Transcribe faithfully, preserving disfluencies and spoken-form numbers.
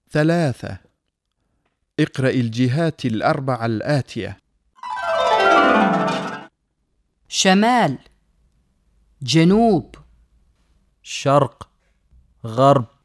ثلاثة. اقرأ الجهات الأربع الآتية: شمال، جنوب، شرق، غرب،